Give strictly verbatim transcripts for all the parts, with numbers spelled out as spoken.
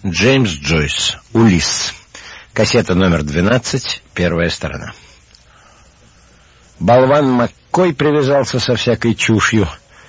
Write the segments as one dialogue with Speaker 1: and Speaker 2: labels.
Speaker 1: Джеймс Джойс. Улисс. Кассета номер двенадцать, первая сторона. Болван Маккой привязался со всякой чушью,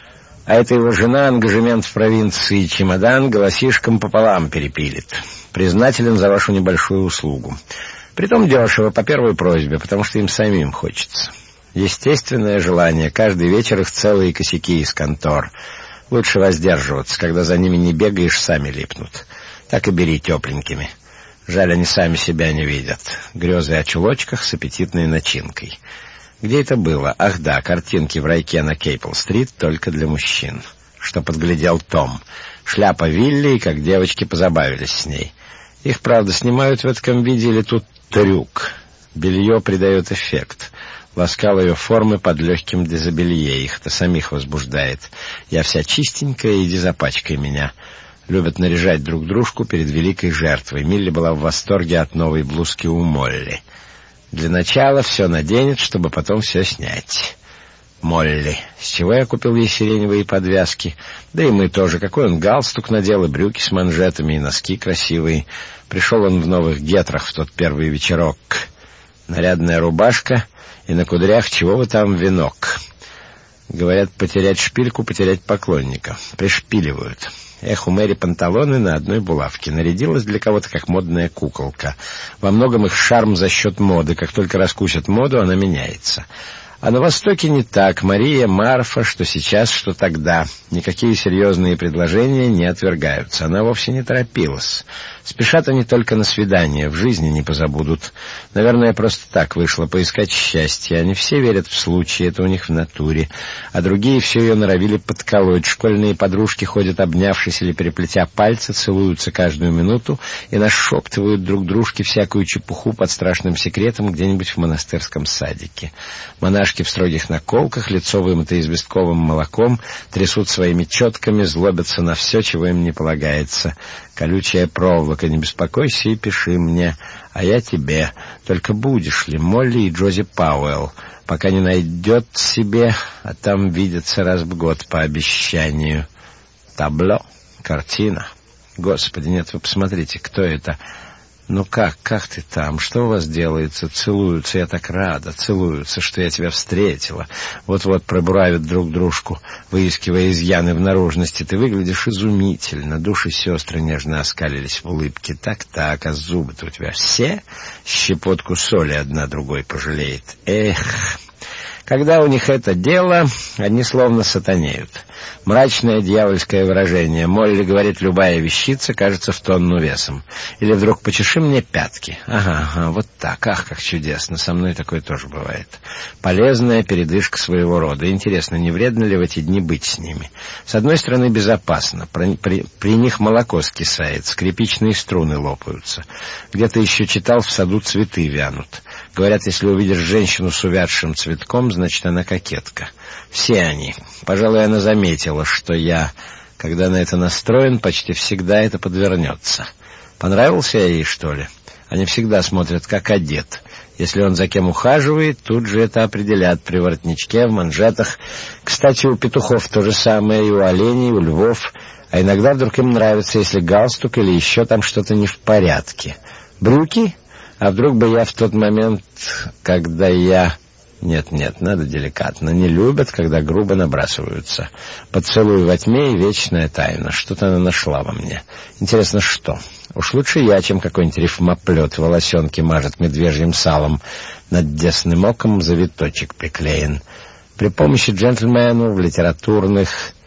Speaker 1: а эта его жена ангажемент в провинции чемодан голосишком пополам перепилит. Признателен за вашу небольшую услугу. Притом дешево, по первой просьбе, потому что им самим хочется. Естественное желание, каждый вечер их целые косяки из контор. Лучше воздерживаться, когда за ними не бегаешь, сами липнут. Так и бери тепленькими. Жаль, они сами себя не видят. Грезы о чулочках с аппетитной начинкой. Где это было? Ах да, картинки в райке на Кейпл-стрит только для мужчин. Что подглядел Том. Шляпа Вилли, и как девочки позабавились с ней. Их, правда, снимают в этом виде или тут трюк? Белье придает эффект. Ласкал ее формы под легким дезобелье. Их-то самих возбуждает. Я вся чистенькая, иди запачкай меня. Любят наряжать друг дружку перед великой жертвой. Милли была в восторге от новой блузки у Молли. Для начала все наденет, чтобы потом все снять. Молли. С чего я купил ей сиреневые подвязки? Да и мы тоже. Какой он галстук надел, и брюки с манжетами, и носки красивые. Пришел он в новых гетрах в тот первый вечерок. Нарядная рубашка, и на кудрях чего вы там венок. Говорят, потерять шпильку, потерять поклонника. Пришпиливают. Эх, у Мэри панталоны на одной булавке. Нарядилась для кого-то как модная куколка. Во многом их шарм за счет моды. Как только раскусят моду, она меняется. А на Востоке не так. Мария, Марфа, что сейчас, что тогда. Никакие серьезные предложения не отвергаются. Она вовсе не торопилась. Спешат они только на свидание, в жизни не позабудут. Наверное, просто так вышло, поискать счастье. Они все верят в случай, это у них в натуре. А другие все ее норовили подколоть. Школьные подружки ходят, обнявшись или переплетя пальцы, целуются каждую минуту и нашептывают друг дружке всякую чепуху под страшным секретом где-нибудь в монастырском садике. Монашки в строгих наколках, лицо вымытое известковым молоком, трясут своими четками, злобятся на все, чего им не полагается. Колючая проволока, не беспокойся и пиши мне, а я тебе. Только будешь ли, Молли и Джози Пауэлл, пока не найдет себе, а там видится раз в год по обещанию. Табло, картина. Господи, нет, вы посмотрите, кто это? Ну как, как ты там? Что у вас делается? Целуются, я так рада. Целуются, что я тебя встретила. Вот-вот пробуравят друг дружку, выискивая изъяны в наружности. Ты выглядишь изумительно. Души сестры нежно оскалились в улыбке. Так-так, а зубы-то у тебя все? Щепотку соли одна другой пожалеет. Эх... Когда у них это дело, они словно сатанеют. Мрачное дьявольское выражение. Молли говорит, любая вещица кажется в тонну весом. Или вдруг почеши мне пятки. Ага, ага, вот так. Ах, как чудесно. Со мной такое тоже бывает. Полезная передышка своего рода. Интересно, не вредно ли в эти дни быть с ними? С одной стороны, безопасно. При, при, при них молоко скисает, скрипичные струны лопаются. Где-то еще читал, в саду цветы вянут. Говорят, если увидишь женщину с увядшим цветком, значит, она кокетка. Все они. Пожалуй, она заметила, что я, когда на это настроен, почти всегда это подвернется. Понравился я ей, что ли? Они всегда смотрят, как одет. Если он за кем ухаживает, тут же это определят при воротничке, в манжетах. Кстати, у петухов то же самое, и у оленей, и у львов. А иногда вдруг им нравится, если галстук или еще там что-то не в порядке. Брюки? А вдруг бы я в тот момент, когда я... Нет-нет, надо деликатно. Не любят, когда грубо набрасываются. Поцелуй во тьме и вечная тайна. Что-то она нашла во мне. Интересно, что? Уж лучше я, чем какой-нибудь рифмоплет волосенки мажет медвежьим салом. Над десным оком завиточек приклеен. При помощи джентльменов в литературных...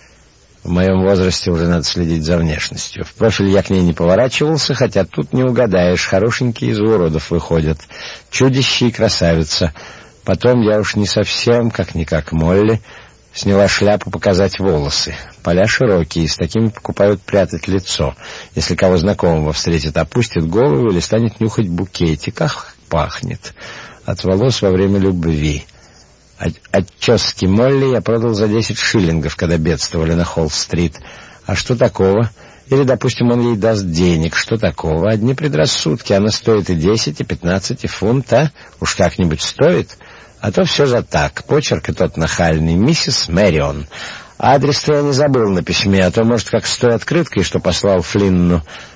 Speaker 1: В моем возрасте уже надо следить за внешностью. В профиль я к ней не поворачивался, хотя тут не угадаешь. Хорошенькие из уродов выходят. Чудище и красавица. Потом я уж не совсем, как-никак, Молли. Сняла шляпу показать волосы. Поля широкие, с такими покупают прятать лицо. Если кого знакомого встретит, опустит голову или станет нюхать букетик. Ах, пахнет. От волос во время любви. Отчески Молли я продал за десять шиллингов, когда бедствовали на Холл-стрит. А что такого? Или, допустим, он ей даст денег. Что такого? Одни предрассудки. Она стоит и десять, и пятнадцать, и фунт, а? Уж как-нибудь стоит. А то все за так. Почерк и тот нахальный. Миссис Мэрион. Адрес-то я не забыл на письме, а то, может, как с той открыткой, что послал Флинну.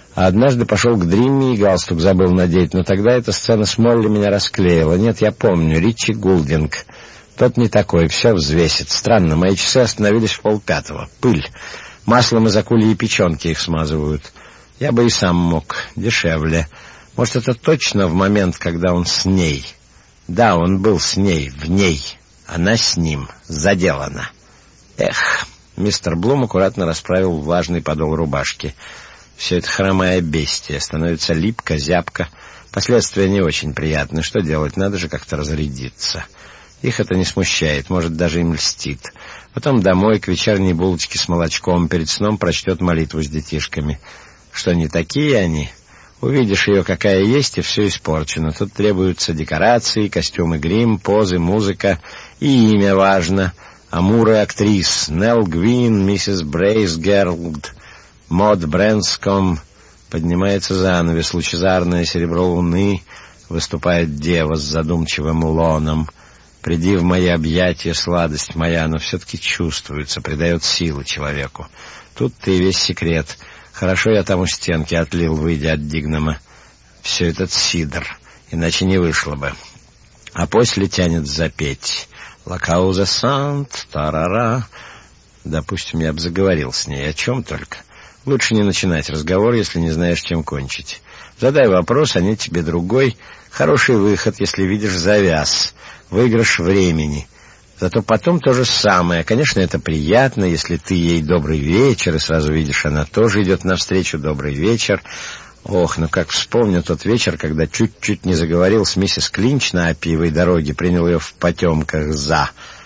Speaker 1: А однажды пошел к Дримме и галстук забыл надеть, но тогда эта сцена с Молли меня расклеила. Нет, я помню, Ричи Гулдинг. Тот не такой, все взвесит. Странно, мои часы остановились в полпятого. Пыль. Маслом из акульей печенки их смазывают. Я бы и сам мог. Дешевле. Может, это точно в момент, когда он с ней? Да, он был с ней, в ней. Она с ним. Заделана. Эх. Мистер Блум аккуратно расправил влажный подол рубашки. Все это хромое бестие. Становится липко, зябко. Последствия не очень приятны. Что делать? Надо же как-то разрядиться. Их это не смущает, может, даже им льстит. Потом домой, к вечерней булочке с молочком. Перед сном прочтет молитву с детишками. Что, не такие они? Увидишь ее, какая есть, и все испорчено. Тут требуются декорации, костюмы, грим, позы, музыка. И имя важно. Амуры актрис. Нелл Гвин, миссис Брейсгерлд, Мод Брэнском. Поднимается занавес, лучезарное серебро луны. Выступает дева с задумчивым лоном. Приди в мои объятия, сладость моя, но все-таки чувствуется, придает силы человеку. Тут-то и весь секрет. Хорошо я там у стенки отлил, выйдя от Дигнама. Все этот сидр, иначе не вышло бы. А после тянет запеть. Лакауза сант, тарара. Допустим, я бы заговорил с ней, о чем только. Лучше не начинать разговор, если не знаешь, чем кончить. Задай вопрос, а нет тебе другой. Хороший выход, если видишь завяз. Выигрыш времени. Зато потом то же самое. Конечно, это приятно, если ты ей добрый вечер, и сразу видишь, она тоже идет навстречу добрый вечер. Ох, ну как вспомню тот вечер, когда чуть-чуть не заговорил с миссис Клинч на Апиевой дороге, принял ее в потемках за.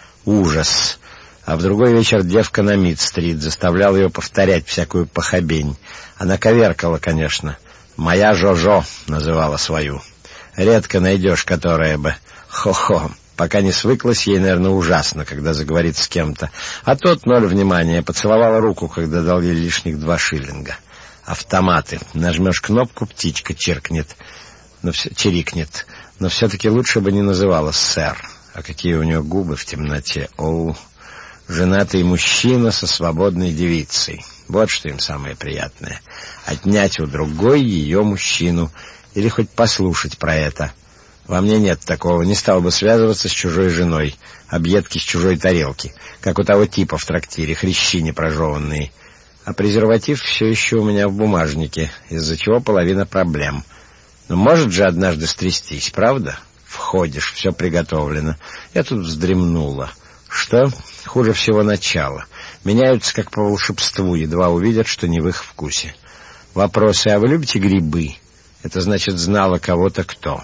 Speaker 1: Ужас. А в другой вечер девка на Мид-стрит заставлял ее повторять всякую похабень. Она коверкала, конечно. «Моя Жо-Жо» называла свою. Редко найдешь, которая бы... Хо-хо. Пока не свыклась, ей, наверное, ужасно, когда заговорит с кем-то. А тот ноль внимания. Поцеловала руку, когда дал ей лишних два шиллинга. Автоматы. Нажмешь кнопку, птичка чиркнет. Но все, чирикнет. Но все-таки лучше бы не называла сэр. А какие у нее губы в темноте. Оу. Женатый мужчина со свободной девицей. Вот что им самое приятное. Отнять у другой ее мужчину. Или хоть послушать про это. Во мне нет такого. Не стал бы связываться с чужой женой. Объедки с чужой тарелки. Как у того типа в трактире. Хрящи непрожеванные. А презерватив все еще у меня в бумажнике, из-за чего половина проблем. Но может же однажды стрястись, правда? Входишь, все приготовлено. Я тут вздремнула. Что? Хуже всего начало. Меняются как по волшебству, едва увидят, что не в их вкусе. Вопросы: а вы любите грибы? Это значит, знала кого-то кто.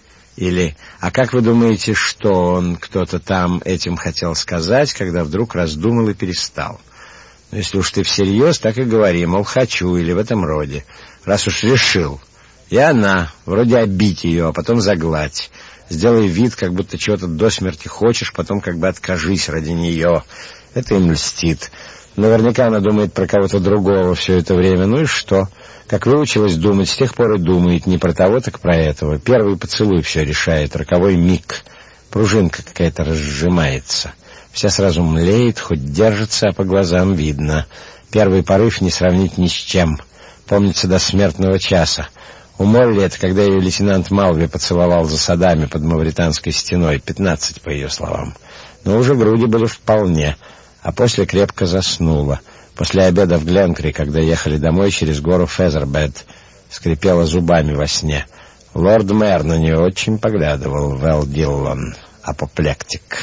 Speaker 1: Или: а как вы думаете, что он, кто-то там, этим хотел сказать, когда вдруг раздумал и перестал? Но если уж ты всерьез, так и говори, мол, хочу, или в этом роде. Раз уж решил. И она, вроде обить ее, а потом загладь. Сделай вид, как будто чего-то до смерти хочешь, потом как бы откажись ради нее. Это им льстит. Наверняка она думает про кого-то другого все это время. Ну и что? Как выучилась думать, с тех пор и думает не про того, так про этого. Первый поцелуй все решает, роковой миг. Пружинка какая-то разжимается. Вся сразу млеет, хоть держится, а по глазам видно. Первый порыв не сравнить ни с чем. Помнится до смертного часа. У Молли это когда ее лейтенант Малви поцеловал за садами под Мавританской стеной. Пятнадцать, по ее словам. Но уже груди были вполне. А после крепко заснула. После обеда в Гленкри, когда ехали домой через гору Фезербед, скрипела зубами во сне. Лорд-мэр на нее очень поглядывал. Вэл Диллон, апоплектик.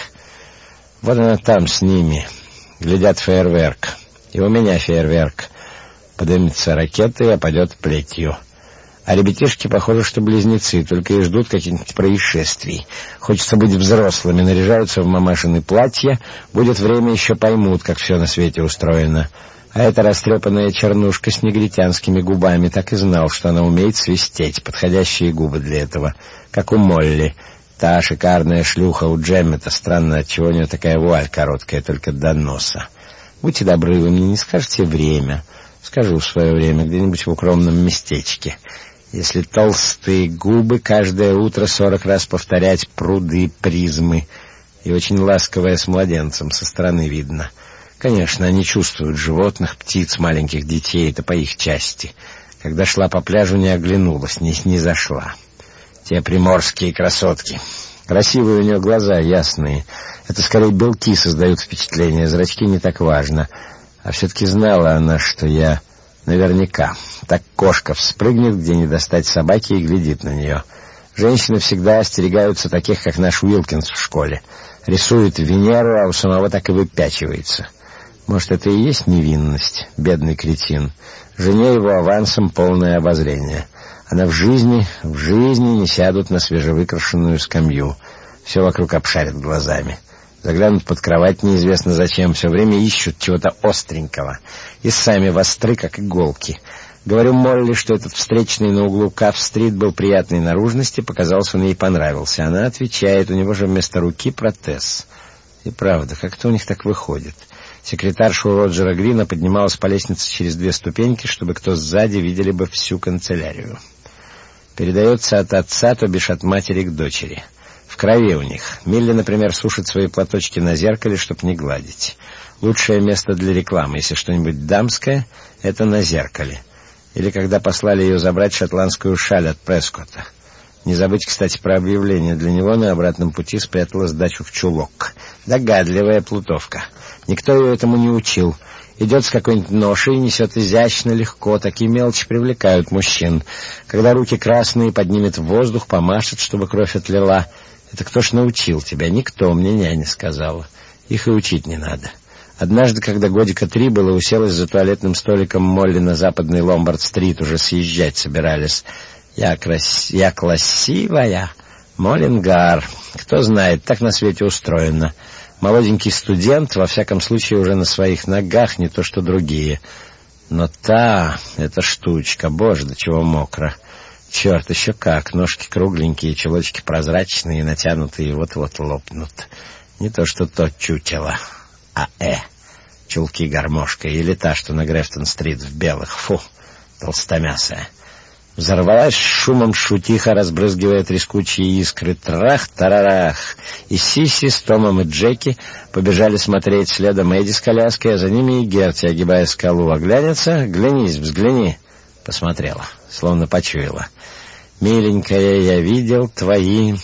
Speaker 1: Вот она там с ними. Глядят фейерверк. И у меня фейерверк. Поднимется ракета и опадет плетью. А ребятишки, похоже, что близнецы, только и ждут каких-нибудь происшествий. Хочется быть взрослыми, наряжаются в мамашины платья. Будет время, еще поймут, как все на свете устроено. А эта растрепанная чернушка с негритянскими губами так и знал, что она умеет свистеть. Подходящие губы для этого, как у Молли. Та шикарная шлюха у Джеммета. Странно, отчего у нее такая вуаль короткая, только до носа. Будьте добры, вы мне не скажете время? Скажу в свое время, где-нибудь в укромном местечке. Если толстые губы, каждое утро сорок раз повторять пруды, призмы. И очень ласковая с младенцем, со стороны видно. Конечно, они чувствуют животных, птиц, маленьких детей, это по их части. Когда шла по пляжу, не оглянулась, не, не зашла. Те приморские красотки. Красивые у нее глаза, ясные. Это скорее белки создают впечатление, зрачки не так важно. А все-таки знала она, что я наверняка. Так кошка вспрыгнет, где не достать собаки, и глядит на нее. Женщины всегда остерегаются таких, как наш Уилкинс в школе. Рисует Венеру, а у самого так и выпячивается. Может, это и есть невинность, бедный кретин. Жене его авансом полное обозрение. Она в жизни, в жизни не сядут на свежевыкрашенную скамью. Все вокруг обшарят глазами. Заглянут под кровать неизвестно зачем, все время ищут чего-то остренького. И сами востры, как иголки. Говорю Молли, что этот встречный на углу Каф-стрит был приятной наружности, показался, он ей понравился. Она отвечает, у него же вместо руки протез. И правда, как-то у них так выходит. Секретарша у Роджера Грина поднималась по лестнице через две ступеньки, чтобы кто сзади видели бы всю канцелярию. Передается от отца, то бишь от матери к дочери. В крови у них. Милли, например, сушит свои платочки на зеркале, чтоб не гладить. Лучшее место для рекламы, если что-нибудь дамское, это на зеркале. Или когда послали ее забрать шотландскую шаль от Прескотта. Не забыть, кстати, про объявление. Для него на обратном пути спрятала сдачу в чулок. Догадливая плутовка. Никто ее этому не учил. Идет с какой-нибудь ношей и несет изящно, легко. Такие мелочи привлекают мужчин. Когда руки красные, поднимет в воздух, помашет, чтобы кровь отлила. Это кто ж научил тебя? Никто, мне няня сказала. Их и учить не надо. Однажды, когда годика три было, уселась за туалетным столиком Молли на западной Ломбард-стрит, уже съезжать собирались. Я, крас... Я красивая. Моллингар. Кто знает, так на свете устроено. Молоденький студент, во всяком случае, уже на своих ногах, не то что другие. Но та, эта штучка, боже, до чего мокро. Черт, еще как, ножки кругленькие, чулочки прозрачные, натянутые, вот-вот лопнут. Не то что то чучело, а э, чулки гармошка, или та, что на Грефтон-стрит в белых, фу, толстомясая. Взорвалась шумом шутиха, разбрызгивая трескучие искры. Трах-тарарах! И Сиси с Томом и Джеки побежали смотреть, следом Эдди с коляской, а за ними и Герти, огибая скалу. Оглянется? Глянись, взгляни. Посмотрела, словно почуяла. Миленькая, я видел твои...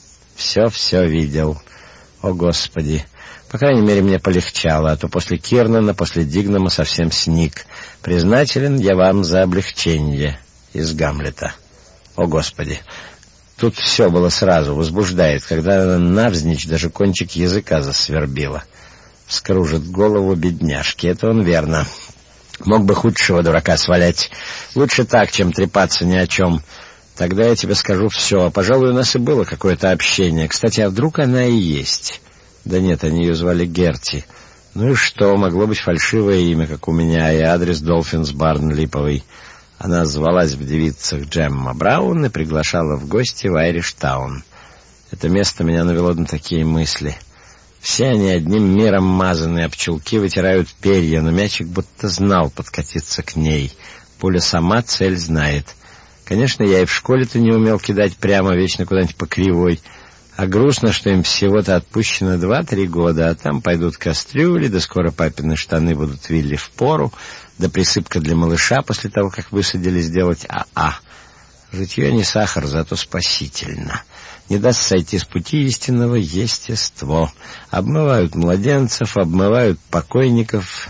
Speaker 1: Все-все видел. О, Господи! По крайней мере, мне полегчало, а то после Кирнана, после Дигнама совсем сник. Признателен я вам за облегчение. Из Гамлета. О, Господи! Тут все было сразу, возбуждает, когда навзничь даже кончик языка засвербило. Вскружит голову бедняжки, это он верно. Мог бы худшего дурака свалять. Лучше так, чем трепаться ни о чем. Тогда я тебе скажу все, а, пожалуй, у нас и было какое-то общение. Кстати, а вдруг она и есть? Да нет, они ее звали Герти. Ну и что, могло быть фальшивое имя, как у меня, и адрес Долфинс Барн липовый. Она звалась в девицах Джемма Браун и приглашала в гости в Айриш-таун. Это место меня навело на такие мысли. Все они одним миром мазанные, а пчелки вытирают перья, но мячик будто знал подкатиться к ней. Пуля сама цель знает. Конечно, я и в школе-то не умел кидать прямо, вечно куда-нибудь по кривой. А грустно, что им всего-то отпущено два-три года, а там пойдут кастрюли, да скоро папины штаны будут Вилли впору, да присыпка для малыша после того, как высадили, сделать а-а. Житье не сахар, зато спасительно. Не даст сойти с пути истинного естество. Обмывают младенцев, обмывают покойников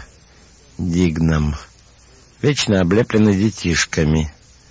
Speaker 1: Дигном. Вечно облеплены детишками.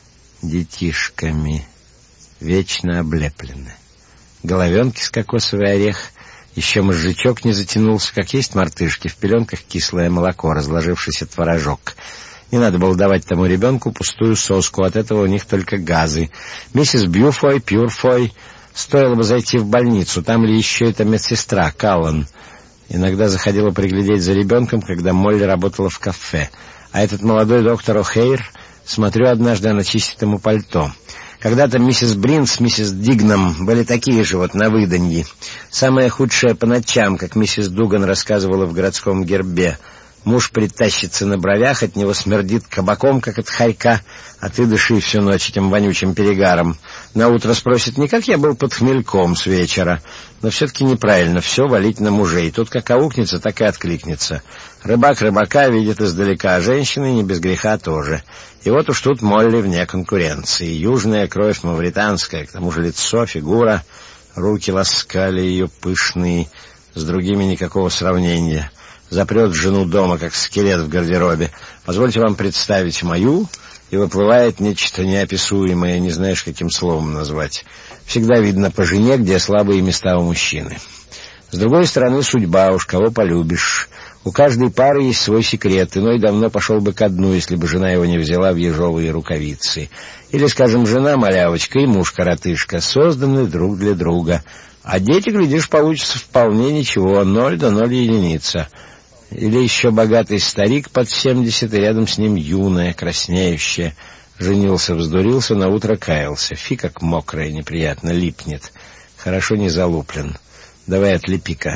Speaker 1: Детишками. Вечно облеплены. Головенки с кокосовый орех. Еще мозжечок не затянулся, как есть мартышки, в пеленках кислое молоко, разложившийся творожок. Не надо было давать тому ребенку пустую соску, от этого у них только газы. Миссис Бьюфой, Пьюрфой, стоило бы зайти в больницу, там ли еще эта медсестра, Каллан. Иногда заходила приглядеть за ребенком, когда Молли работала в кафе. А этот молодой доктор О'Хейр, смотрю, однажды она чистит ему пальто. Когда-то миссис Брин с миссис Дигном были такие же вот на выданье. Самое худшее по ночам, как миссис Дуган рассказывала в городском гербе. Муж притащится на бровях, от него смердит кабаком, как от хорька, а ты дыши всю ночь этим вонючим перегаром. Наутро спросит, не как я был под хмельком с вечера. Но все-таки неправильно все валить на мужей. Тут как аукнется, так и откликнется. Рыбак рыбака видит издалека, а женщины не без греха тоже. И вот уж тут Молли вне конкуренции. Южная кровь мавританская, к тому же лицо, фигура, руки ласкали ее пышные, с другими никакого сравнения. Запрет жену дома, как скелет в гардеробе. Позвольте вам представить мою, и выплывает нечто неописуемое, не знаешь, каким словом назвать. Всегда видно по жене, где слабые места у мужчины. С другой стороны, судьба, уж кого полюбишь. У каждой пары есть свой секрет, иной давно пошел бы ко дну, если бы жена его не взяла в ежовые рукавицы. Или, скажем, жена-малявочка и муж-коротышка созданы друг для друга. А дети, глядишь, получится вполне ничего, ноль да ноль единица. Или еще богатый старик под семьдесят, и рядом с ним юная, краснеющая. Женился, вздурился, наутро каялся. Фи, как мокрая, неприятно, липнет. Хорошо не залуплен. Давай отлепи-ка.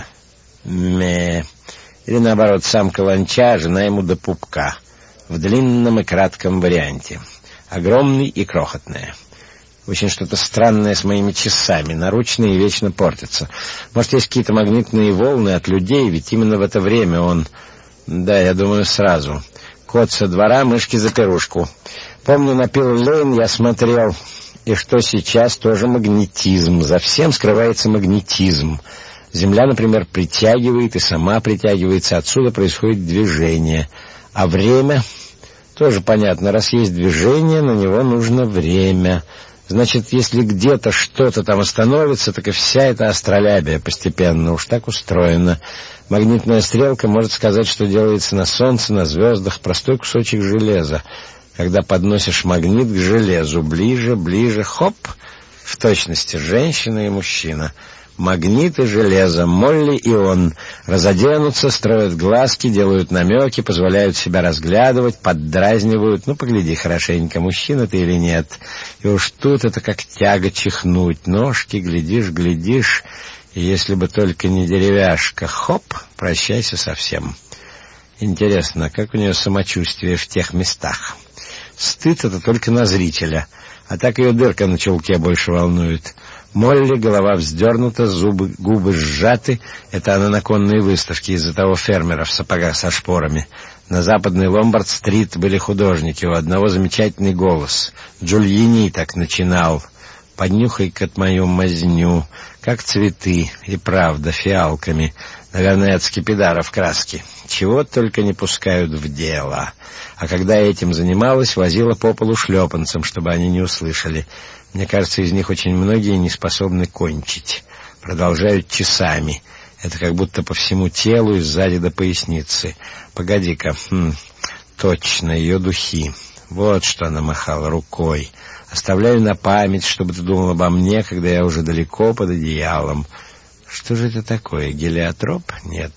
Speaker 1: Ме. Или наоборот, сам каланча, а жена ему до пупка. В длинном и кратком варианте. Огромный и крохотная. Очень что-то странное с моими часами. Наручные вечно портятся. Может, есть какие-то магнитные волны от людей, ведь именно в это время он... Да, я думаю, сразу. Кот со двора, мышки за пирушку. Помню, на Пилл-Лейн я смотрел, и что сейчас тоже магнетизм. За всем скрывается магнетизм. Земля, например, притягивает и сама притягивается. Отсюда происходит движение. А время... Тоже понятно. Раз есть движение, на него нужно время... Значит, если где-то что-то там остановится, так и вся эта астролябия постепенно уж так устроена. Магнитная стрелка может сказать, что делается на солнце, на звездах, простой кусочек железа. Когда подносишь магнит к железу, ближе, ближе, хоп, в точности женщина и мужчина. Магнит и железо, Молли и он, разоденутся, строят глазки, делают намеки, позволяют себя разглядывать, поддразнивают. Ну, погляди хорошенько, мужчина ты или нет. И уж тут это как тяга чихнуть. Ножки, глядишь, глядишь, и если бы только не деревяшка, хоп, прощайся совсем. Интересно, как у нее самочувствие в тех местах? Стыд — это только на зрителя, а так ее дырка на чулке больше волнует. Молли, голова вздернута, зубы, губы сжаты. Это она на конной выставке из-за того фермера в сапогах со шпорами. На западной Ломбард-стрит были художники, у одного замечательный голос. Джульини так начинал. «Поднюхай-ка мою мазню, как цветы, и правда, фиалками. Наверное, от скипидара в краске. Чего только не пускают в дело». А когда я этим занималась, возила по полу шлепанцем, чтобы они не услышали. Мне кажется, из них очень многие не способны кончить. Продолжают часами. Это как будто по всему телу и сзади до поясницы. Погоди-ка. Хм, точно, ее духи. Вот что она махала рукой. Оставляю на память, чтобы ты думал обо мне, когда я уже далеко под одеялом. Что же это такое? Гелиотроп? Нет.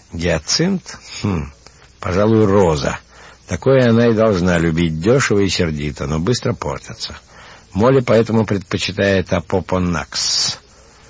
Speaker 1: Гиацинт? Хм, пожалуй, роза. Такое она и должна любить, дешево и сердито, но быстро портится. Молли поэтому предпочитает апопонакс.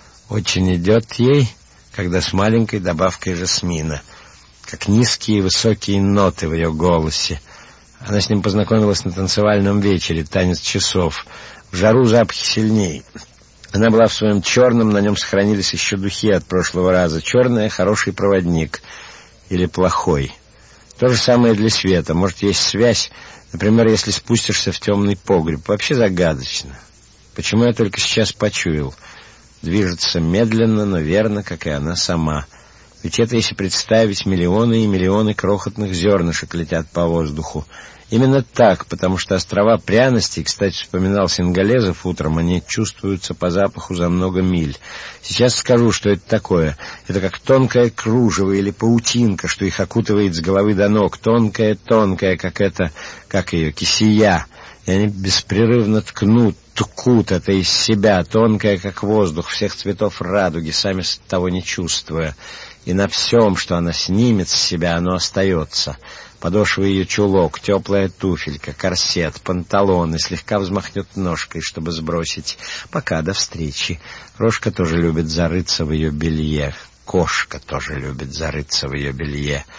Speaker 1: Очень идет ей, когда с маленькой добавкой жасмина. Как низкие и высокие ноты в ее голосе. Она с ним познакомилась на танцевальном вечере, танец часов. В жару запахи сильней. Она была в своем черном, на нем сохранились еще духи от прошлого раза. Черная — хороший проводник. Или плохой. То же самое для света. Может, есть связь, например, если спустишься в темный погреб. Вообще загадочно. Почему я только сейчас почуял? Движется медленно, но верно, как и она сама. Ведь это, если представить, миллионы и миллионы крохотных зернышек летят по воздуху. Именно так, потому что острова пряностей, кстати, вспоминал Сингалезов утром, они чувствуются по запаху за много миль. Сейчас скажу, что это такое. Это как тонкое кружево или паутинка, что их окутывает с головы до ног. Тонкая-тонкая, как это, как ее, кисия. И они беспрерывно ткнут, ткут это из себя, тонкая, как воздух, всех цветов радуги, сами того не чувствуя. И на всем, что она снимет с себя, оно остается. Подошва ее чулок, теплая туфелька, корсет, панталоны, слегка взмахнет ножкой, чтобы сбросить. Пока, до встречи. Рожка тоже любит зарыться в ее белье. Кошка тоже любит зарыться в ее белье.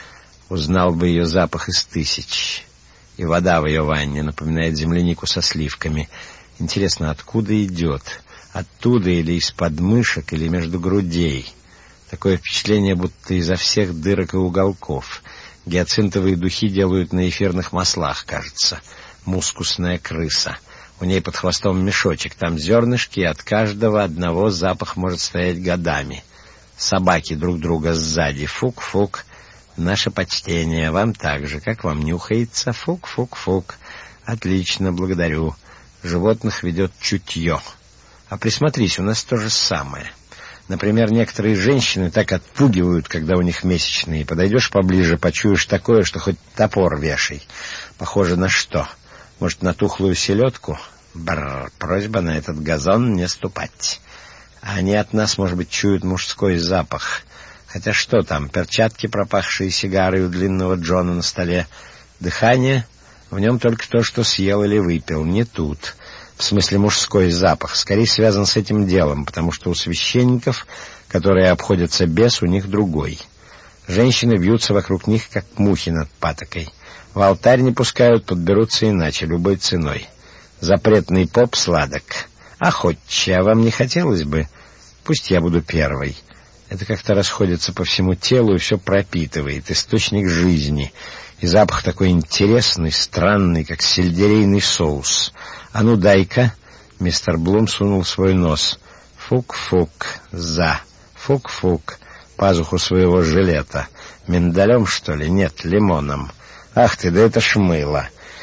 Speaker 1: Узнал бы ее запах из тысяч. И вода в ее ванне напоминает землянику со сливками. Интересно, откуда идет? Оттуда или из подмышек, или между грудей? Такое впечатление, будто изо всех дырок и уголков. Гиацинтовые духи делают на эфирных маслах, кажется. Мускусная крыса. У ней под хвостом мешочек, там зернышки, и от каждого одного запах может стоять годами. Собаки друг друга сзади. Фук-фук. Наше почтение. Вам так же. Как вам нюхается? Фук-фук-фук. Отлично, благодарю. Животных ведет чутье. А присмотрись, у нас то же самое. Например, некоторые женщины так отпугивают, когда у них месячные. Подойдешь поближе, почуешь такое, что хоть топор вешай. Похоже на что? Может, на тухлую селедку? Бррр, просьба на этот газон не ступать. А они от нас, может быть, чуют мужской запах. Хотя что там, перчатки, пропахшие сигарой у длинного Джона на столе. Дыхание? В нем только то, что съел или выпил. Не тут. В смысле, мужской запах. Скорее связан с этим делом, потому что у священников, которые обходятся без, у них другой. Женщины бьются вокруг них, как мухи над патокой. В алтарь не пускают, подберутся иначе, любой ценой. Запретный поп сладок. Охотче, а вам не хотелось бы? Пусть я буду первой. Это как-то расходится по всему телу и все пропитывает. Источник жизни. И запах такой интересный, странный, как сельдерейный соус. А ну дай-ка. Мистер Блум сунул свой нос. Фук-фук. За. Фук-фук. Пазуху своего жилета. Миндалем, что ли? Нет, лимоном. Ах ты, да это ж мыло.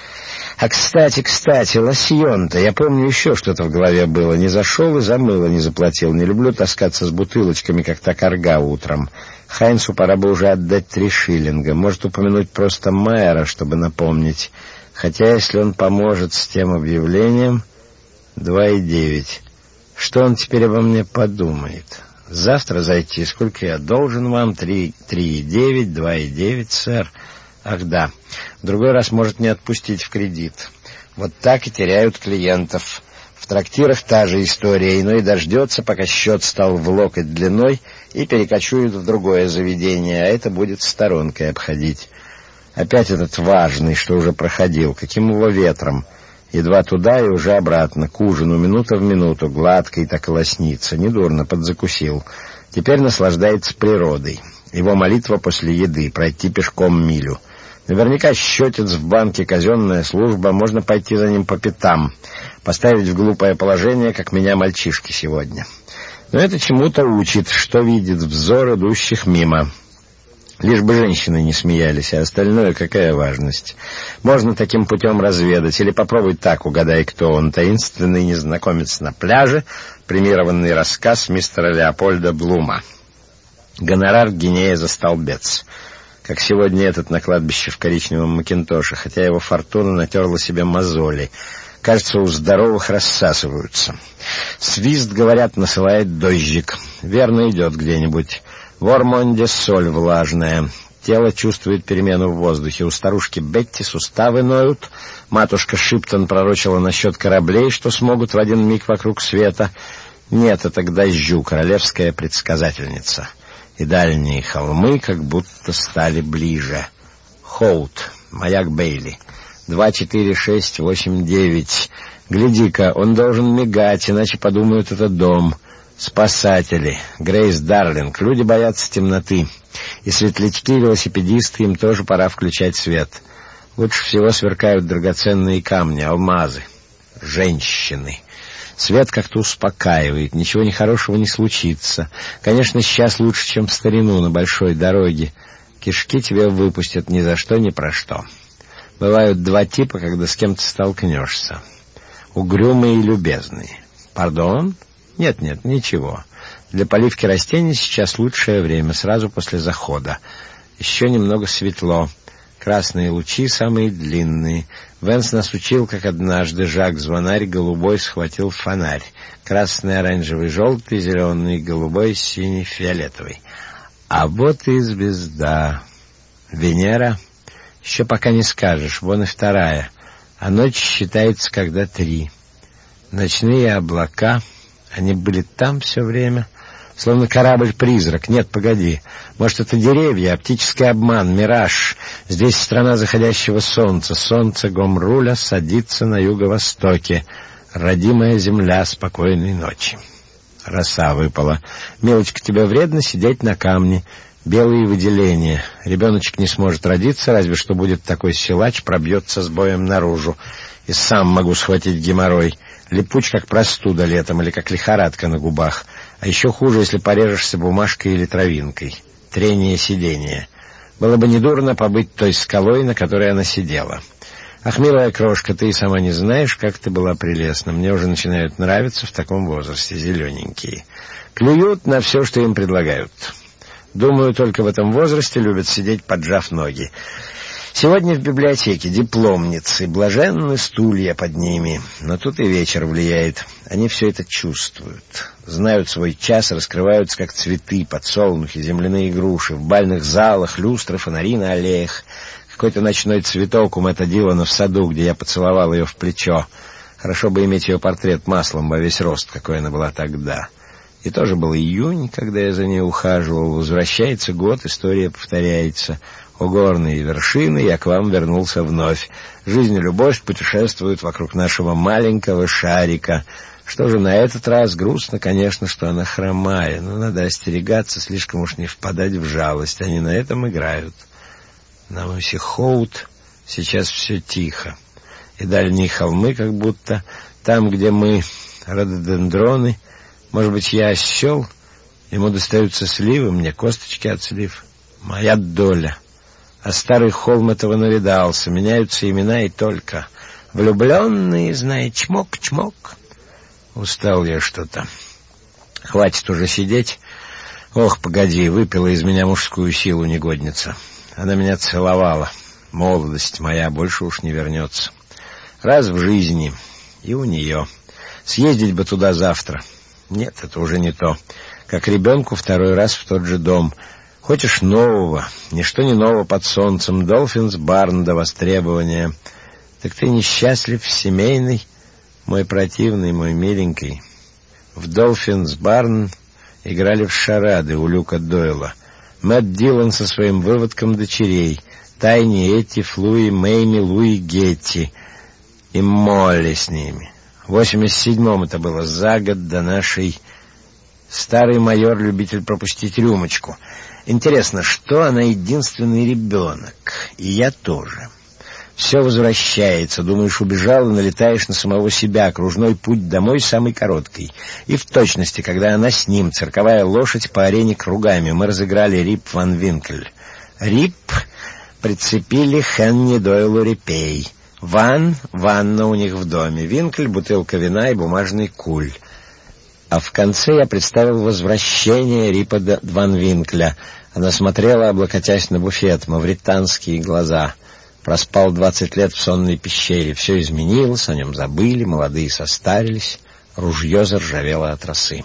Speaker 1: А кстати, кстати, лосьон-то. Я помню, еще что-то в голове было. Не зашел и за мыло не заплатил. Не люблю таскаться с бутылочками, как та корга утром. Хайнсу пора бы уже отдать три шиллинга. Может, упомянуть просто Майера, чтобы напомнить. Хотя, если он поможет с тем объявлением... Два и девять. Что он теперь обо мне подумает? Завтра зайти. Сколько я должен вам? Три, три и девять, два и девять, сэр. Ах да, в другой раз может не отпустить в кредит. Вот так и теряют клиентов. В трактирах та же история, иной дождется, пока счет стал в локоть длиной, и перекочует в другое заведение, а это будет сторонкой обходить. Опять этот важный, что уже проходил, каким его ветром. Едва туда и уже обратно, к ужину, минута в минуту, гладко и так и лоснится. Недурно, подзакусил. Теперь наслаждается природой. Его молитва после еды — пройти пешком милю. Наверняка счетец в банке, казенная служба, можно пойти за ним по пятам, поставить в глупое положение, как меня мальчишки сегодня. Но это чему-то учит, что видит взор идущих мимо. Лишь бы женщины не смеялись, а остальное какая важность. Можно таким путем разведать, или попробуй так, угадай, кто он, таинственный незнакомец на пляже, премированный рассказ мистера Леопольда Блума. Гонорар гинея за столбец. Как сегодня этот на кладбище в коричневом макинтоше, хотя его фортуна натерла себе мозоли. Кажется, у здоровых рассасываются. Свист, говорят, насылает дождик. Верно, идет где-нибудь. В Ормонде соль влажная. Тело чувствует перемену в воздухе. У старушки Бетти суставы ноют. Матушка Шиптон пророчила насчет кораблей, что смогут в один миг вокруг света. Нет, это к дождю, королевская предсказательница. И дальние холмы как будто стали ближе. Хоут, маяк Бейли. Два, четыре, шесть, восемь, девять. Гляди-ка, он должен мигать, иначе подумают, это дом. Спасатели. Грейс Дарлинг. Люди боятся темноты. И светлячки-велосипедисты, им тоже пора включать свет. Лучше всего сверкают драгоценные камни, алмазы. Женщины. Свет как-то успокаивает, ничего нехорошего не случится. Конечно, сейчас лучше, чем в старину на большой дороге. Кишки тебе выпустят ни за что, ни про что. Бывают два типа, когда с кем-то столкнешься. Угрюмые и любезные. Пардон? Нет-нет, ничего. Для поливки растений сейчас лучшее время, сразу после захода. Еще немного светло. Красные лучи самые длинные. Венс нас учил, как однажды Жак-звонарь голубой схватил фонарь. Красный, оранжевый, желтый, зеленый, голубой, синий, фиолетовый. А вот и звезда. Венера. Еще пока не скажешь, вон и вторая. А ночь считается, когда три. Ночные облака, они были там все время. Словно корабль-призрак. Нет, погоди. Может, это деревья, оптический обман, мираж. Здесь страна заходящего солнца. Солнце Гомруля садится на юго-востоке. Родимая земля спокойной ночи. Роса выпала. Милочка, тебе вредно сидеть на камне. Белые выделения. Ребеночек не сможет родиться, разве что будет такой силач, пробьется с боем наружу. И сам могу схватить геморрой. Липуч, как простуда летом, или как лихорадка на губах. А еще хуже, если порежешься бумажкой или травинкой. Трение сидения. Было бы недурно побыть той скалой, на которой она сидела. Ах, милая крошка, ты и сама не знаешь, как ты была прелестна. Мне уже начинают нравиться в таком возрасте зелененькие. Клюют на все, что им предлагают. Думаю, только в этом возрасте любят сидеть, поджав ноги. Сегодня в библиотеке дипломницы, блаженны стулья под ними. Но тут и вечер влияет. Они все это чувствуют. Знают свой час, раскрываются, как цветы, подсолнухи, земляные груши. В бальных залах, люстры, фонари на аллеях. Какой-то ночной цветок у Мэтта Дилана в саду, где я поцеловал ее в плечо. Хорошо бы иметь ее портрет маслом во весь рост, какой она была тогда. И тоже был июнь, когда я за ней ухаживал. Возвращается год, история повторяется. О, горные вершины, я к вам вернулся вновь. Жизнь и любовь путешествуют вокруг нашего маленького шарика. Что же на этот раз? Грустно, конечно, что она хромая, но надо остерегаться, слишком уж не впадать в жалость. Они на этом играют. На мысе Хоут сейчас все тихо. И дальние холмы, как будто там, где мы, рододендроны. Может быть, я осел? Ему достаются сливы, мне косточки от слив. Моя доля. А старый холм этого навидался. Меняются имена и только. Влюбленные, знает, чмок-чмок. Устал я что-то. Хватит уже сидеть. Ох, погоди, выпила из меня мужскую силу негодница. Она меня целовала. Молодость моя больше уж не вернется. Раз в жизни. И у нее. Съездить бы туда завтра. Нет, это уже не то. Как ребенку второй раз в тот же дом. Хочешь нового? Ничто не ново под солнцем. Долфинс Барн до востребования. Так ты несчастлив, семейный, мой противный, мой миленький. В Долфинс Барн играли в шарады у Люка Дойла. Мэтт Дилан со своим выводком дочерей. Тайни, Этти, Флуи, Мэйми, Луи, Гетти. И Молли с ними. В восемьдесят седьмом это было, за год до нашей... Старый майор, любитель пропустить рюмочку. Интересно, что она единственный ребенок? И я тоже. Все возвращается. Думаешь, убежал и налетаешь на самого себя. Кружной путь домой самый короткий. И в точности, когда она с ним, цирковая лошадь по арене кругами. Мы разыграли Рип Ван Винкль. Рип прицепили Хенни Дойлу репей. Ван — ванна у них в доме. Винкль — бутылка вина и бумажный куль. А в конце я представил возвращение Рипа Ван Винкля. Она смотрела, облокотясь на буфет, мавританские глаза. Проспал двадцать лет в сонной пещере. Все изменилось, о нем забыли, молодые состарились. Ружье заржавело от росы.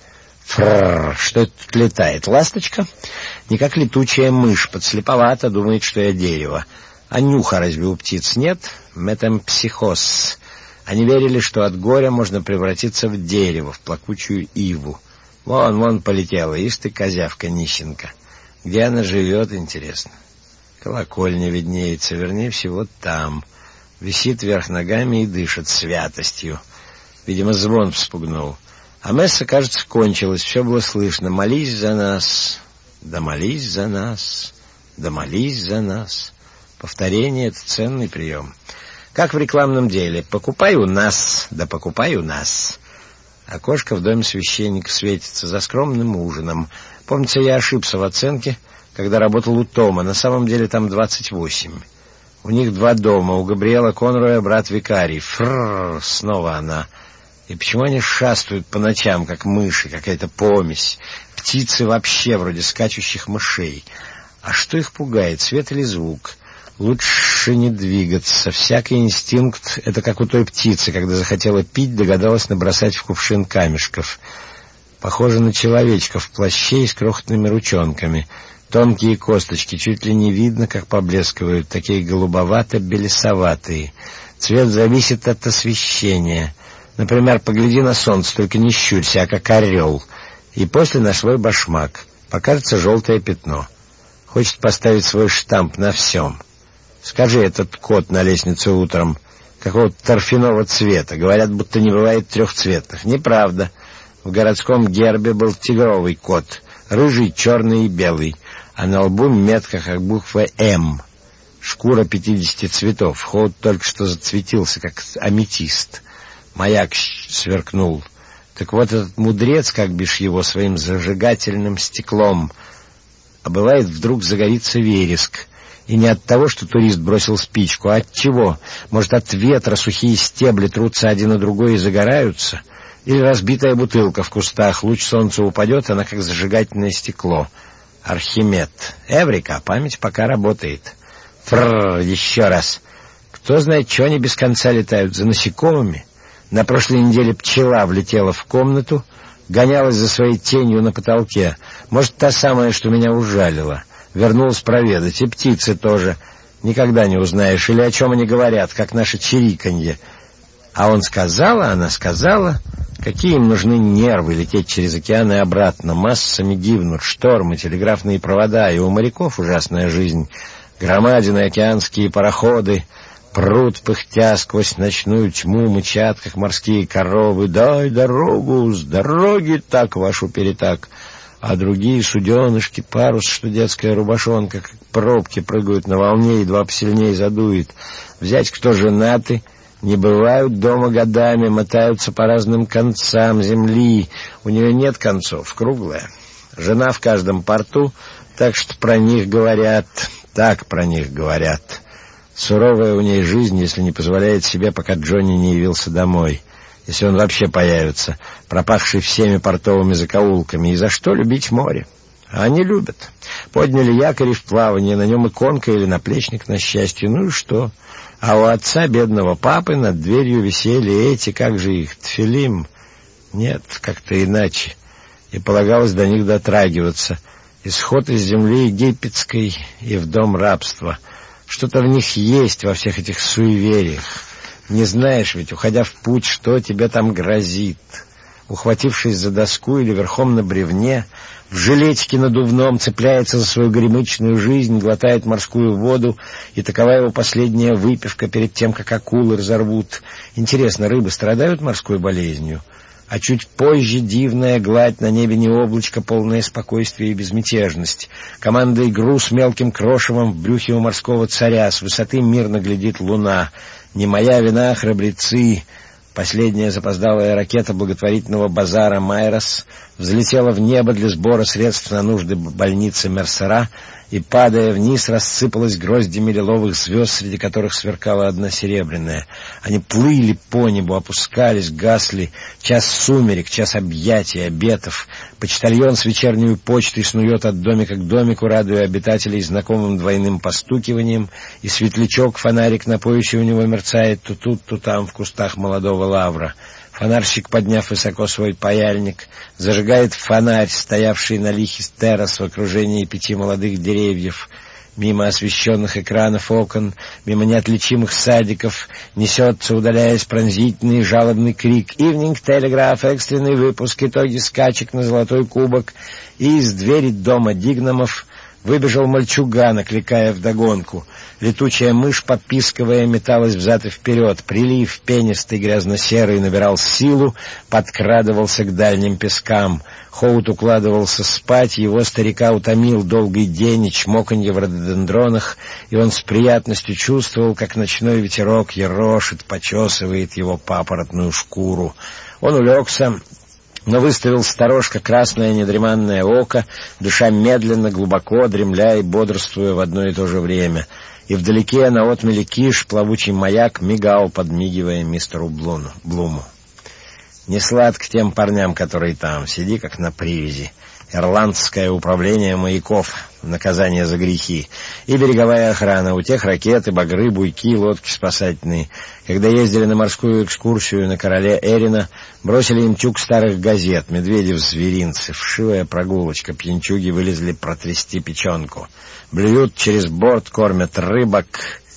Speaker 1: Фрррр, что это тут летает? Ласточка? Не как летучая мышь, подслеповато, думает, что я дерево. А нюха разве у птиц нет? Метампсихоз. Они верили, что от горя можно превратиться в дерево, в плакучую иву. Вон, вон полетела, ишь ты, козявка-нищенка. Где она живет, интересно? Колокольня виднеется, вернее всего там. Висит вверх ногами и дышит святостью. Видимо, звон вспугнул. А месса, кажется, кончилась, все было слышно. Молись за нас, да молись за нас, да молись за нас. Повторение — это ценный прием. Как в рекламном деле. Покупай у нас, да покупай у нас. Окошко в доме священника светится за скромным ужином. Помнится, я ошибся в оценке, когда работал у Тома. На самом деле там двадцать восемь. У них два дома. У Габриэла Конроя брат викарий. Фрррр, снова она. И почему они шастают по ночам, как мыши, какая-то помесь? Птицы вообще вроде скачущих мышей. А что их пугает, свет или звук? Лучше не двигаться. Всякий инстинкт — это как у той птицы, когда захотела пить, догадалась набросать в кувшин камешков. Похоже на человечка в плаще и с крохотными ручонками. Тонкие косточки, чуть ли не видно, как поблескивают, такие голубовато-белесоватые. Цвет зависит от освещения. Например, погляди на солнце, только не щурься, а как орел. И после на свой башмак покажется желтое пятно. Хочет поставить свой штамп на всем. Скажи, этот кот на лестнице утром какого-то торфяного цвета. Говорят, будто не бывает трехцветных. Неправда. В городском гербе был тигровый кот. Рыжий, черный и белый. А на лбу метка, как буква «М». Шкура пятидесяти цветов. Холод только что зацветился, как аметист. Маяк сверкнул. Так вот этот мудрец, как бишь его, своим зажигательным стеклом. А бывает, вдруг загорится вереск. И не от того, что турист бросил спичку, а от чего? Может, от ветра сухие стебли трутся один на другой и загораются? Или разбитая бутылка в кустах, луч солнца упадет, она как зажигательное стекло. Архимед. Эврика, память пока работает. Фрррр, еще раз. Кто знает, что они без конца летают, за насекомыми? На прошлой неделе пчела влетела в комнату, гонялась за своей тенью на потолке. Может, та самая, что меня ужалила. Вернулась проведать, и птицы тоже. Никогда не узнаешь, или о чем они говорят, как наше чириканье. А он сказала, она сказала, какие им нужны нервы лететь через океан и обратно. Массами гибнут штормы, телеграфные провода, и у моряков ужасная жизнь. Громадины, океанские пароходы прут, пыхтя сквозь ночную тьму, мычат, как морские коровы. «Дай дорогу, с дороги так вашу перетак». А другие суденышки, парус, что детская рубашонка, как пробки прыгают на волне, едва посильнее задует. Взять, кто женаты, не бывают дома годами, мотаются по разным концам земли. У нее нет концов, круглая. Жена в каждом порту, так что про них говорят, так про них говорят. Суровая у ней жизнь, если не позволяет себе, пока Джонни не явился домой. Если он вообще появится, пропахший всеми портовыми закоулками. И за что любить море? А они любят. Подняли якорь в плавание, на нем иконка или наплечник на счастье. Ну и что? А у отца бедного папы над дверью висели эти, как же их, тфилим? Нет, как-то иначе. И полагалось до них дотрагиваться. Исход из земли египетской и в дом рабства. Что-то в них есть, во всех этих суевериях. Не знаешь ведь, уходя в путь, что тебе там грозит. Ухватившись за доску или верхом на бревне, в жилетике надувном цепляется за свою горемычную жизнь, глотает морскую воду, и такова его последняя выпивка перед тем, как акулы разорвут. Интересно, рыбы страдают морской болезнью? А чуть позже дивная гладь, на небе не облачко, полное спокойствие и безмятежность. Команда и груз мелким крошевом в брюхе у морского царя. С высоты мирно глядит луна. Не моя вина, храбрецы. Последняя запоздалая ракета благотворительного базара «Майрос» взлетела в небо для сбора средств на нужды больницы Мерсера и, падая вниз, рассыпалась гроздями лиловых звезд, среди которых сверкала одна серебряная. Они плыли по небу, опускались, гасли. Час сумерек, час объятий, обетов. Почтальон с вечерней почтой снует от домика к домику, радуя обитателей знакомым двойным постукиванием, и светлячок, фонарик на поясе у него мерцает то тут, то там в кустах молодого лавра. Фонарщик, подняв высоко свой паяльник, зажигает фонарь, стоявший на лихе террас в окружении пяти молодых деревьев. Мимо освещенных экранов окон, мимо неотличимых садиков, несется, удаляясь, пронзительный жалобный крик. «Ивнинг Телеграф», экстренный выпуск, итоги скачек на золотой кубок. И из двери дома Дигнамов выбежал мальчуган, окликая вдогонку. Летучая мышь, попискивая, металась взад и вперед. Прилив, пенистый, грязно-серый, набирал силу, подкрадывался к дальним пескам. Хоут укладывался спать, его старика утомил долгий день и чмоканье в рододендронах, и он с приятностью чувствовал, как ночной ветерок ерошит, почесывает его папоротную шкуру. Он улегся, но выставил сторожка красное недреманное око, дыша медленно, глубоко, дремля и бодрствуя в одно и то же время. И вдалеке на отмеле Киш плавучий маяк мигал, подмигивая мистеру Блуну, Блуму. Не сладко тем парням, которые там, сиди как на привязи. Ирландское управление маяков, наказание за грехи. И береговая охрана, у тех ракеты, багры, буйки, лодки спасательные. Когда ездили на морскую экскурсию на короле Эрина, бросили им тюк старых газет, медведи-зверинцы, вшивая прогулочка, пьянчуги вылезли протрясти печенку. Блюют через борт, кормят рыбок.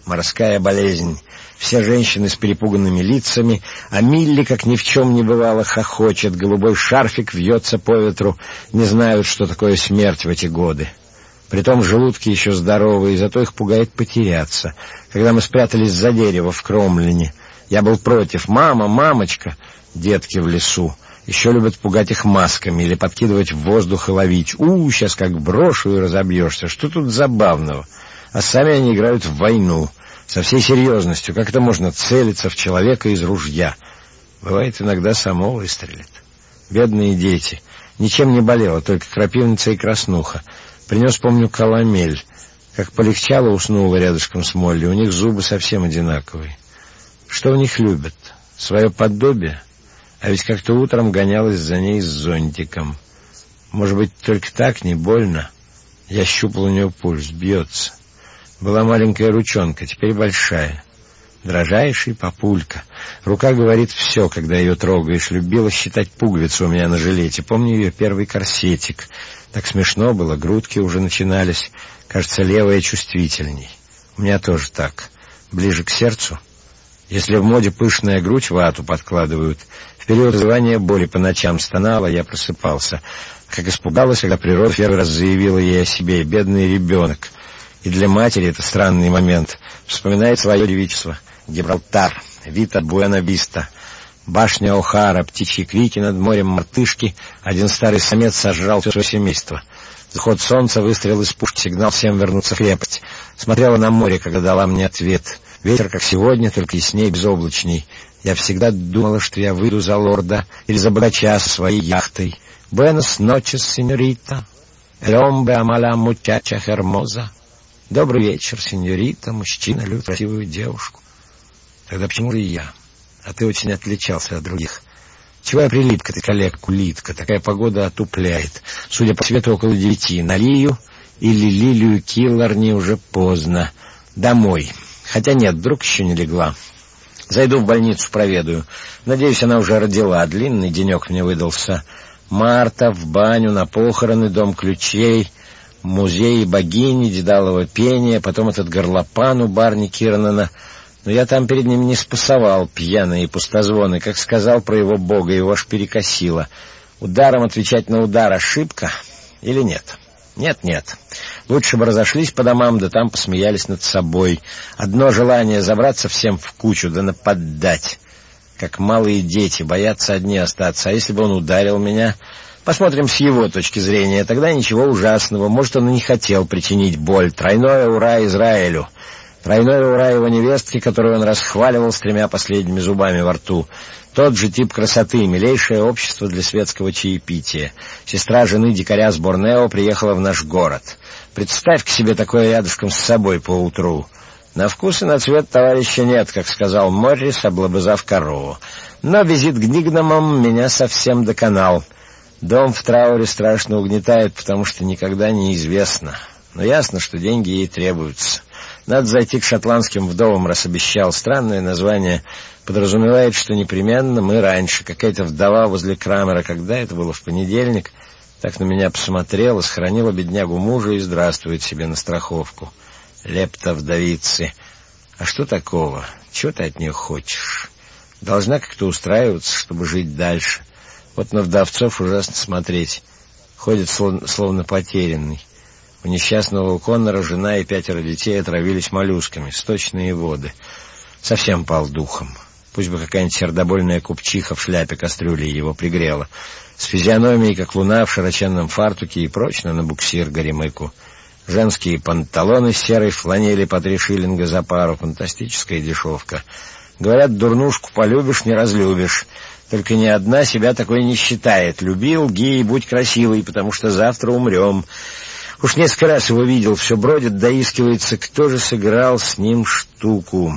Speaker 1: Морская болезнь. Все женщины с перепуганными лицами, а Милли, как ни в чем не бывало, хохочет, голубой шарфик вьется по ветру, не знают, что такое смерть в эти годы. Притом желудки еще здоровые, зато их пугает потеряться. Когда мы спрятались за дерево в Кромлине, я был против. «Мама, мамочка!» Детки в лесу. Еще любят пугать их масками или подкидывать в воздух и ловить. «У, сейчас как брошу и разобьешься. Что тут забавного?» А сами они играют в войну. Со всей серьезностью. Как это можно целиться в человека из ружья? Бывает, иногда само выстрелит. Бедные дети. Ничем не болело, только крапивница и краснуха. Принес, помню, каламель. Как полегчало, уснула рядышком с Молли. У них зубы совсем одинаковые. Что в них любят? Свое подобие? А ведь как-то утром гонялась за ней с зонтиком. Может быть, только так, не больно? Я щупал у нее пульс, бьется. Была маленькая ручонка, теперь большая. Дрожайший папулька. Рука говорит все, когда ее трогаешь. Любила считать пуговицы у меня на жилете. Помню ее первый корсетик. Так смешно было, грудки уже начинались. Кажется, левая чувствительней. У меня тоже так. Ближе к сердцу. Если в моде пышная грудь, вату подкладывают. В период вызывания боли по ночам стонала, я просыпался. Как испугалась, когда природа первый раз заявила ей о себе. Бедный ребенок. И для матери это странный момент. Вспоминает свое девичество. Гибралтар, вид от Буэна-Виста, башня О'Хара, птичьи крики над морем, мартышки. Один старый самец сожрал все семейство. Заход солнца, выстрел из пушки, сигнал всем вернуться в крепость. Смотрела на море, когда дала мне ответ. Ветер, как сегодня, только ясней, безоблачней. Я всегда думала, что я выйду за лорда или за богача со своей яхтой. «Буэнос ночес, сеньорита, эль омбре амала мучача хермоза». «Добрый вечер, сеньорита, мужчина любит красивую девушку». Тогда почему же и я? А ты очень отличался от других. Чего я прилипка, ты коллег-кулитка? Такая погода отупляет. Судя по свету, около девяти. На Лию или Лилию Килларни уже поздно. Домой. Хотя нет, вдруг еще не легла. Зайду в больницу, проведаю. Надеюсь, она уже родила. Длинный денек мне выдался. Марта, в баню, на похороны, дом ключей, музей богини, Дедалово пение, потом этот горлопан у барни Кирнана. Но я там перед ним не спасовал, пьяные и пустозвоны. Как сказал про его бога, его аж перекосило. Ударом отвечать на удар — ошибка или нет? Нет-нет. Лучше бы разошлись по домам, да там посмеялись над собой. Одно желание — забраться всем в кучу, да нападать. Как малые дети, боятся одни остаться. А если бы он ударил меня? Посмотрим с его точки зрения. Тогда ничего ужасного. Может, он и не хотел причинить боль. Тройное ура Израилю. Тройное ура его невестке, которую он расхваливал с тремя последними зубами во рту. Тот же тип красоты, милейшее общество для светского чаепития. Сестра жены дикаря с Борнео приехала в наш город. Представь-ка себе такое рядышком с собой поутру. На вкус и на цвет товарища нет, как сказал Моррис, облобызав корову. Но визит к Дигнамам меня совсем доконал. Дом в трауре страшно угнетает, потому что никогда неизвестно. Но ясно, что деньги ей требуются. Надо зайти к шотландским вдовам, раз обещал. Странное название подразумевает, что непременно мы раньше. Какая-то вдова возле Крамера, когда это было, в понедельник, так на меня посмотрела, схоронила беднягу мужа и здравствует себе на страховку. Лепта вдовицы. А что такого? Чего ты от нее хочешь? Должна как-то устраиваться, чтобы жить дальше. Вот на вдовцов ужасно смотреть. Ходит словно, словно потерянный. У несчастного у Коннора жена и пятеро детей отравились моллюсками. Сточные воды. Совсем пал духом. Пусть бы какая-нибудь сердобольная купчиха в шляпе кастрюли его пригрела. С физиономией, как луна, в широченном фартуке и прочно на буксир горемыку. Женские панталоны с серой фланели по три шиллинга за пару. Фантастическая дешевка. Говорят, дурнушку полюбишь, не разлюбишь. Только ни одна себя такой не считает. Люби, лги и будь красивой, потому что завтра умрем. Уж несколько раз его видел, все бродит, доискивается, кто же сыграл с ним штуку.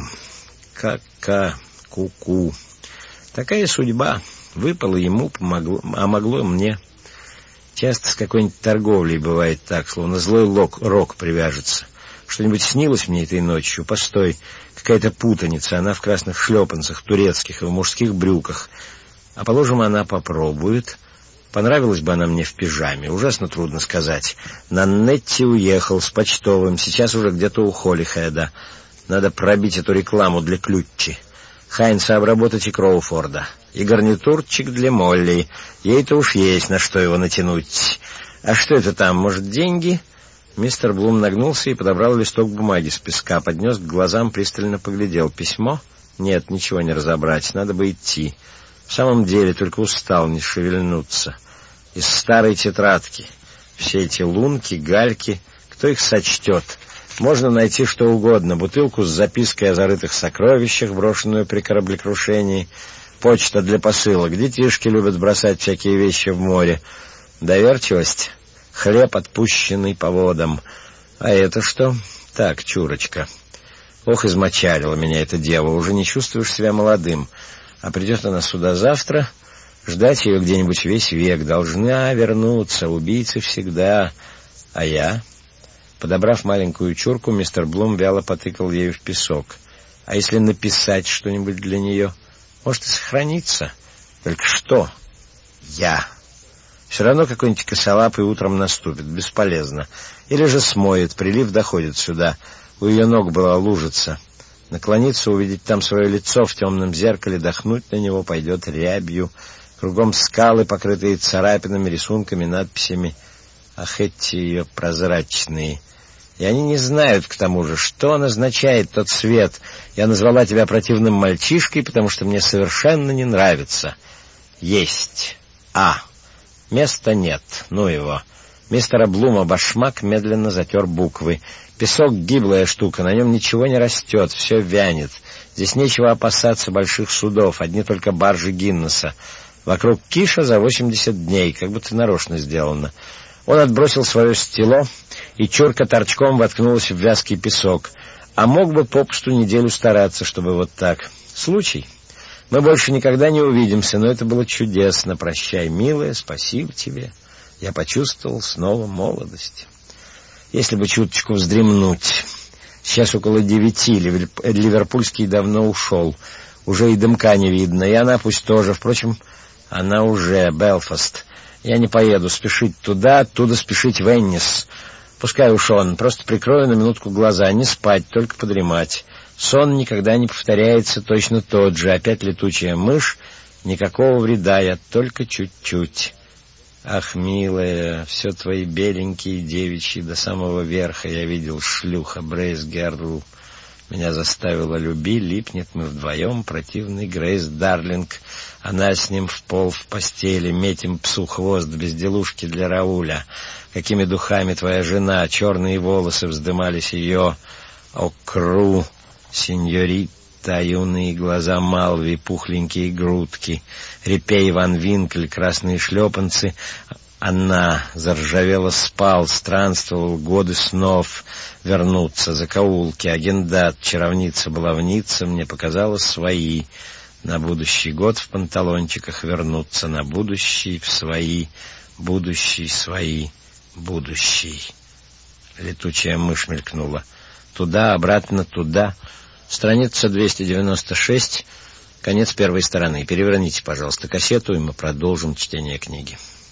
Speaker 1: Ка-ка, ку-ку. Такая судьба. Выпала ему, помогло, а могло мне. Часто с какой-нибудь торговлей бывает так, словно злой лок, рок привяжется. Что-нибудь снилось мне этой ночью? Постой, какая-то путаница. Она в красных шлепанцах турецких и в мужских брюках. А положим, она попробует. Понравилась бы она мне в пижаме. Ужасно трудно сказать. Наннетти уехал с почтовым. Сейчас уже где-то у Холлихеда. Надо пробить эту рекламу для Ключчи. Хайнса обработать и Кроуфорда. И гарнитурчик для Молли. Ей-то уж есть на что его натянуть. А что это там, может, деньги? Мистер Блум нагнулся и подобрал листок бумаги с песка, поднес к глазам, пристально поглядел. Письмо? Нет, ничего не разобрать, надо бы идти. В самом деле, только устал не шевельнуться. Из старой тетрадки. Все эти лунки, гальки, кто их сочтет? Можно найти что угодно. Бутылку с запиской о зарытых сокровищах, брошенную при кораблекрушении. Почта для посылок. Детишки любят бросать всякие вещи в море. Доверчивость. Хлеб, отпущенный по водам. А это что? Так, чурочка. Ох, измочалила меня эта дева. Уже не чувствуешь себя молодым. А придет она сюда завтра... Ждать ее где-нибудь весь век. Должна вернуться. Убийцы всегда. А я? Подобрав маленькую чурку, мистер Блум вяло потыкал ею в песок. А если написать что-нибудь для нее? Может, и сохранится. Только что? Я. Все равно какой-нибудь косолапый утром наступит. Бесполезно. Или же смоет. Прилив доходит сюда. У ее ног была лужица. Наклониться, увидеть там свое лицо в темном зеркале, дохнуть на него пойдет рябью. Кругом скалы, покрытые царапинами, рисунками, надписями. Ах, эти ее прозрачные. И они не знают, к тому же, что он означает, тот свет. Я назвала тебя противным мальчишкой, потому что мне совершенно не нравится. Есть. А. Места нет. Ну его. Мистера Блума башмак медленно затер буквы. Песок — гиблая штука, на нем ничего не растет, все вянет. Здесь нечего опасаться больших судов, одни только баржи Гиннесса. Вокруг киша за восемьдесят дней, как будто нарочно сделано. Он отбросил свое стело, и чурка торчком воткнулась в вязкий песок. А мог бы попусту неделю стараться, чтобы вот так. Случай. Мы больше никогда не увидимся, но это было чудесно. Прощай, милая, спасибо тебе. Я почувствовал снова молодость. Если бы чуточку вздремнуть. Сейчас около девяти, Ливерпульский давно ушел. Уже и дымка не видно, и она пусть тоже. Впрочем, она уже, Белфаст. Я не поеду, спешить туда, оттуда спешить в Эннис. Пускай уж он, просто прикрою на минутку глаза, не спать, только подремать. Сон никогда не повторяется, точно тот же. Опять летучая мышь, никакого вреда, я только чуть-чуть. Ах, милая, все твои беленькие девичьи до самого верха я видел, шлюха Брейс Герл. Меня заставила люби, липнет мы вдвоем, противный Грейс Дарлинг. Она с ним в пол в постели, метим псу хвост, безделушки для Рауля. Какими духами твоя жена, черные волосы вздымались ее, окру, сеньорита, юные глаза Малви, пухленькие грудки, репей Ван Винкль, красные шлепанцы. Она заржавела, спал, странствовал, годы снов вернуться, закоулки, агендат, чаровница, баловница, мне показалось свои. На будущий год в панталончиках вернуться, на будущий в свои, будущий свои, будущий. Летучая мышь мелькнула. Туда, обратно, туда. Страница двести девяносто шесть, конец первой стороны. Переверните, пожалуйста, кассету, и мы продолжим чтение книги.